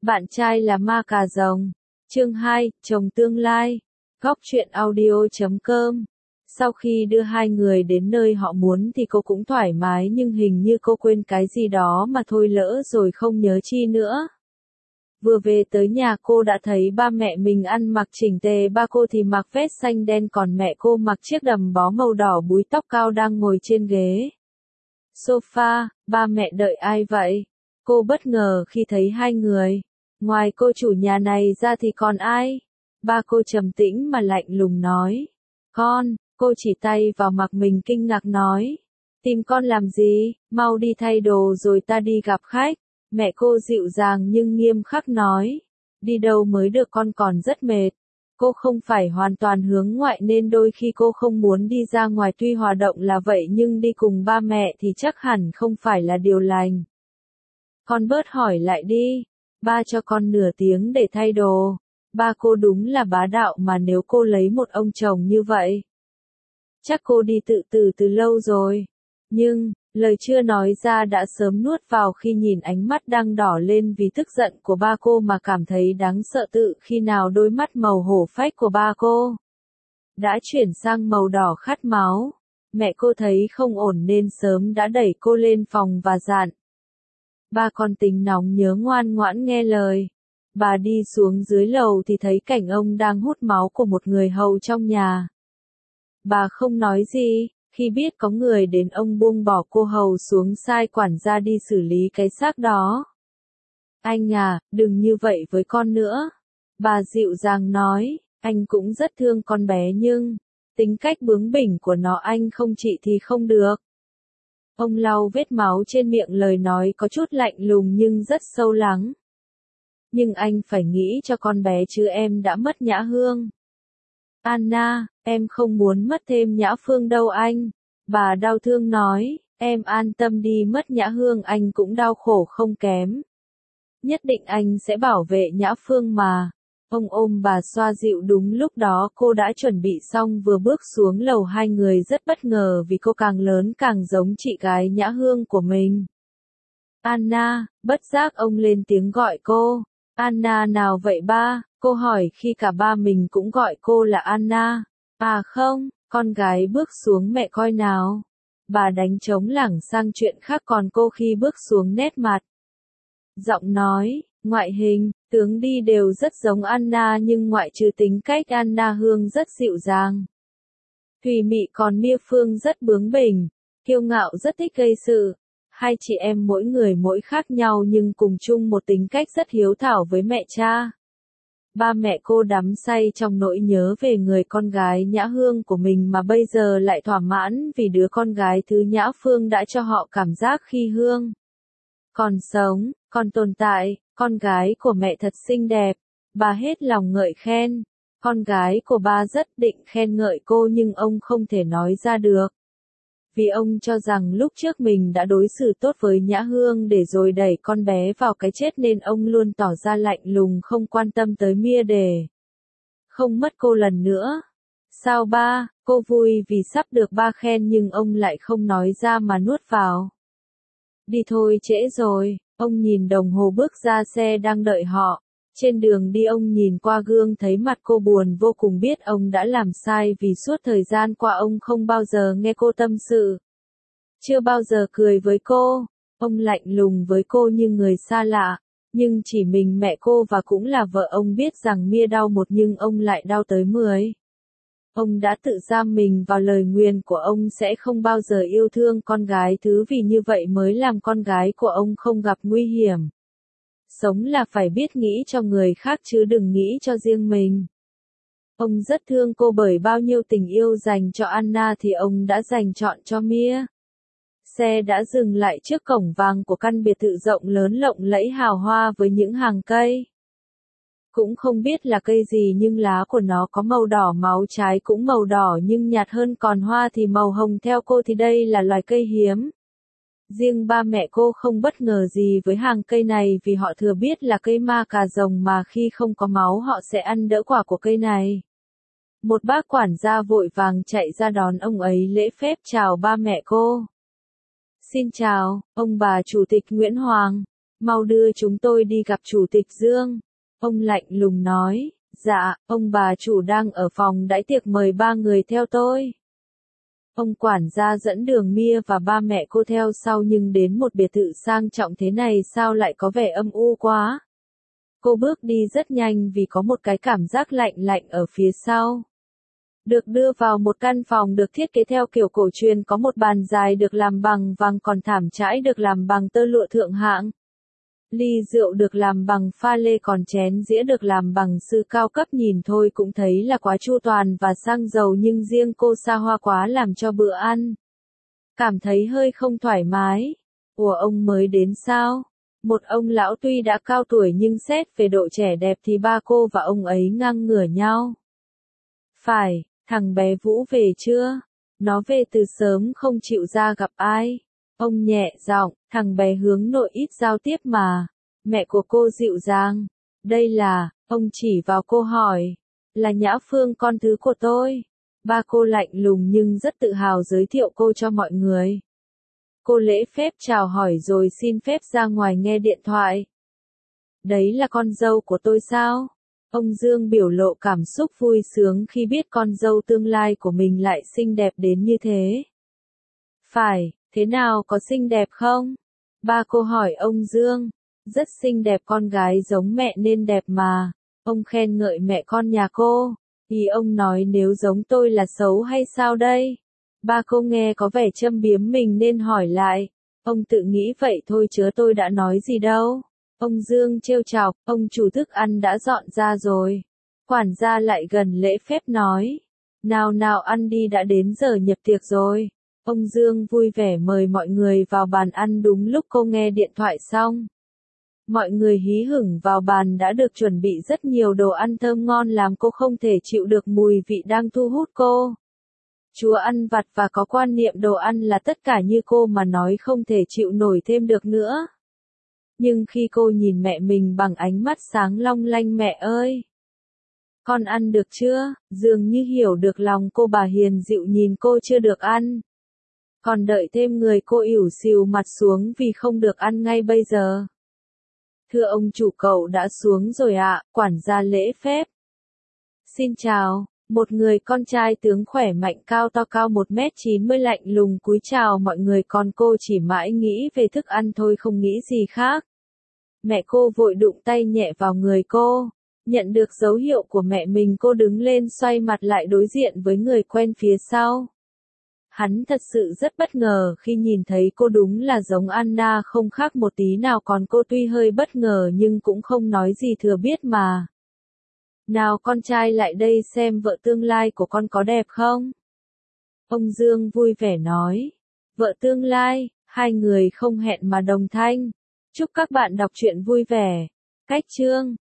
Bạn trai là ma cà rồng. Chương 2, chồng tương lai. Góc truyện audio.com. Sau khi đưa hai người đến nơi họ muốn thì cô cũng thoải mái, nhưng hình như cô quên cái gì đó mà thôi, lỡ rồi không nhớ chi nữa. Vừa về tới nhà cô đã thấy ba mẹ mình ăn mặc chỉnh tề, ba cô thì mặc vest xanh đen, còn mẹ cô mặc chiếc đầm bó màu đỏ, búi tóc cao, đang ngồi trên ghế sofa. Ba mẹ đợi ai vậy? Cô bất ngờ khi thấy hai người. Ngoài cô chủ nhà này ra thì còn ai? Ba cô trầm tĩnh mà lạnh lùng nói. Con. Cô chỉ tay vào mặt mình kinh ngạc nói. Tìm con làm gì? Mau đi thay đồ rồi ta đi gặp khách. Mẹ cô dịu dàng nhưng nghiêm khắc nói. Đi đâu mới được, con còn rất mệt. Cô không phải hoàn toàn hướng ngoại nên đôi khi cô không muốn đi ra ngoài, tuy hoạt động là vậy nhưng đi cùng ba mẹ thì chắc hẳn không phải là điều lành. Con bớt hỏi lại đi. Ba cho con nửa tiếng để thay đồ. Ba cô đúng là bá đạo mà, nếu cô lấy một ông chồng như vậy. Chắc cô đi tự tử từ lâu rồi. Nhưng, lời chưa nói ra đã sớm nuốt vào khi nhìn ánh mắt đang đỏ lên vì tức giận của ba cô mà cảm thấy đáng sợ. Tự khi nào đôi mắt màu hổ phách của ba cô đã chuyển sang màu đỏ khát máu. Mẹ cô thấy không ổn nên sớm đã đẩy cô lên phòng và dặn. Ba con tính nóng nhớ ngoan ngoãn nghe lời. Bà đi xuống dưới lầu thì thấy cảnh ông đang hút máu của một người hầu trong nhà. Bà không nói gì. Khi biết có người đến, ông buông bỏ cô hầu xuống, sai quản gia đi xử lý cái xác đó. Anh à, đừng như vậy với con nữa. Bà dịu dàng nói, anh cũng rất thương con bé nhưng tính cách bướng bỉnh của nó anh không trị thì không được. Ông lau vết máu trên miệng, lời nói có chút lạnh lùng nhưng rất sâu lắng. Nhưng anh phải nghĩ cho con bé chứ, em đã mất Nhã Hương. Anna, em không muốn mất thêm Nhã Phương đâu anh. Bà đau thương nói, em an tâm đi, mất Nhã Hương anh cũng đau khổ không kém. Nhất định anh sẽ bảo vệ Nhã Phương mà. Ông ôm bà xoa dịu. Đúng lúc đó cô đã chuẩn bị xong, vừa bước xuống lầu hai người rất bất ngờ vì cô càng lớn càng giống chị gái Nhã Hương của mình. Anna, bất giác ông lên tiếng gọi cô. Anna nào vậy ba? Cô hỏi khi cả ba mình cũng gọi cô là Anna. À không, con gái bước xuống mẹ coi nào. Bà đánh trống lảng sang chuyện khác, còn cô khi bước xuống nét mặt, giọng nói, ngoại hình, tướng đi đều rất giống Anna, nhưng ngoại trừ tính cách, Anna Hương rất dịu dàng, thùy mị, còn Mia Phương rất bướng bỉnh, kiêu ngạo, rất thích gây sự. Hai chị em mỗi người mỗi khác nhau nhưng cùng chung một tính cách, rất hiếu thảo với mẹ cha. Ba mẹ cô đắm say trong nỗi nhớ về người con gái Nhã Hương của mình, mà bây giờ lại thỏa mãn vì đứa con gái thứ Nhã Phương đã cho họ cảm giác khi Hương còn sống, còn tồn tại. Con gái của mẹ thật xinh đẹp. Bà hết lòng ngợi khen. Con gái của ba rất định khen ngợi cô nhưng ông không thể nói ra được. Vì ông cho rằng lúc trước mình đã đối xử tốt với Nhã Hương để rồi đẩy con bé vào cái chết, nên ông luôn tỏ ra lạnh lùng, không quan tâm tới Mia để không mất cô lần nữa. Sao ba? Cô vui vì sắp được ba khen nhưng ông lại không nói ra mà nuốt vào. Đi thôi, trễ rồi. Ông nhìn đồng hồ bước ra xe đang đợi họ. Trên đường đi ông nhìn qua gương thấy mặt cô buồn vô cùng, biết ông đã làm sai vì suốt thời gian qua ông không bao giờ nghe cô tâm sự. Chưa bao giờ cười với cô. Ông lạnh lùng với cô như người xa lạ. Nhưng chỉ mình mẹ cô và cũng là vợ ông biết rằng Mia đau một nhưng ông lại đau tới 10. Ông đã tự giam mình vào lời nguyền của ông sẽ không bao giờ yêu thương con gái thứ, vì như vậy mới làm con gái của ông không gặp nguy hiểm. Sống là phải biết nghĩ cho người khác chứ đừng nghĩ cho riêng mình. Ông rất thương cô, bởi bao nhiêu tình yêu dành cho Anna thì ông đã dành trọn cho Mia. Xe đã dừng lại trước cổng vàng của căn biệt thự rộng lớn lộng lẫy hào hoa với những hàng cây. Cũng không biết là cây gì nhưng lá của nó có màu đỏ máu, trái cũng màu đỏ nhưng nhạt hơn, còn hoa thì màu hồng. Theo cô thì đây là loài cây hiếm. Riêng ba mẹ cô không bất ngờ gì với hàng cây này vì họ thừa biết là cây ma cà rồng mà khi không có máu họ sẽ ăn đỡ quả của cây này. Một bác quản gia vội vàng chạy ra đón ông ấy, lễ phép chào ba mẹ cô. Xin chào, ông bà chủ tịch Nguyễn Hoàng. mau đưa chúng tôi đi gặp Chủ tịch Dương. Ông lạnh lùng nói, dạ, ông bà chủ đang ở phòng đãi tiệc mời 3 người theo tôi. Ông quản gia dẫn Đường Mia và ba mẹ cô theo sau nhưng đến một biệt thự sang trọng thế này sao lại có vẻ âm u quá. Cô bước đi rất nhanh vì có một cái cảm giác lạnh lạnh ở phía sau. Được đưa vào một căn phòng được thiết kế theo kiểu cổ truyền, có một bàn dài được làm bằng vàng, còn thảm trải được làm bằng tơ lụa thượng hạng. Ly rượu được làm bằng pha lê, còn chén dĩa được làm bằng sứ cao cấp, nhìn thôi cũng thấy là quá chu toàn và sang giàu, nhưng riêng cô xa hoa quá làm cho bữa ăn cảm thấy hơi không thoải mái. Ủa, ông mới đến sao? Một ông lão tuy đã cao tuổi nhưng xét về độ trẻ đẹp thì ba cô và ông ấy ngang ngửa nhau. Phải, thằng bé Vũ về chưa? Nó về từ sớm không chịu ra gặp ai. Ông nhẹ giọng, thằng bé hướng nội ít giao tiếp mà. Mẹ của cô dịu dàng. Đây là, ông chỉ vào cô hỏi. Là Nhã Phương, con thứ của tôi. Ba cô lạnh lùng nhưng rất tự hào giới thiệu cô cho mọi người. Cô lễ phép chào hỏi rồi xin phép ra ngoài nghe điện thoại. Đấy là con dâu của tôi sao? Ông Dương biểu lộ cảm xúc vui sướng khi biết con dâu tương lai của mình lại xinh đẹp đến như thế. Phải, thế nào, có xinh đẹp không? Ba cô hỏi ông Dương. Rất xinh đẹp, con gái giống mẹ nên đẹp mà. Ông khen ngợi mẹ con nhà cô. Ý ông nói nếu giống tôi là xấu hay sao đây? Ba cô nghe có vẻ châm biếm mình nên hỏi lại. Ông tự nghĩ vậy thôi chứ tôi đã nói gì đâu. Ông Dương trêu chọc, ông chủ thức ăn đã dọn ra rồi. Quản gia lại gần lễ phép nói. Nào nào, ăn đi, đã đến giờ nhập tiệc rồi. Ông Dương vui vẻ mời mọi người vào bàn ăn đúng lúc cô nghe điện thoại xong. Mọi người hí hửng vào bàn, đã được chuẩn bị rất nhiều đồ ăn thơm ngon làm cô không thể chịu được mùi vị đang thu hút cô. Chúa ăn vặt và có quan niệm đồ ăn là tất cả như cô mà nói không thể chịu nổi thêm được nữa. Nhưng khi cô nhìn mẹ mình bằng ánh mắt sáng long lanh, mẹ ơi! Con ăn được chưa? Dường như hiểu được lòng cô, bà hiền dịu nhìn cô chưa được ăn. Còn đợi thêm người, cô ỉu xìu mặt xuống vì không được ăn ngay bây giờ. Thưa ông chủ, cậu đã xuống rồi ạ, quản gia lễ phép. Xin chào, một người con trai tướng khỏe mạnh cao to, cao 1m90 lạnh lùng cúi chào mọi người, còn cô chỉ mãi nghĩ về thức ăn thôi, không nghĩ gì khác. Mẹ cô vội đụng tay nhẹ vào người cô. Nhận được dấu hiệu của mẹ mình, cô đứng lên xoay mặt lại đối diện với người quen phía sau. Hắn thật sự rất bất ngờ khi nhìn thấy cô, đúng là giống Anna không khác một tí nào, còn cô tuy hơi bất ngờ nhưng cũng không nói gì, thừa biết mà. Nào con trai, lại đây xem vợ tương lai của con có đẹp không? Ông Dương vui vẻ nói. Vợ tương lai, hai người không hẹn mà đồng thanh. Chúc các bạn đọc truyện vui vẻ. Cách chương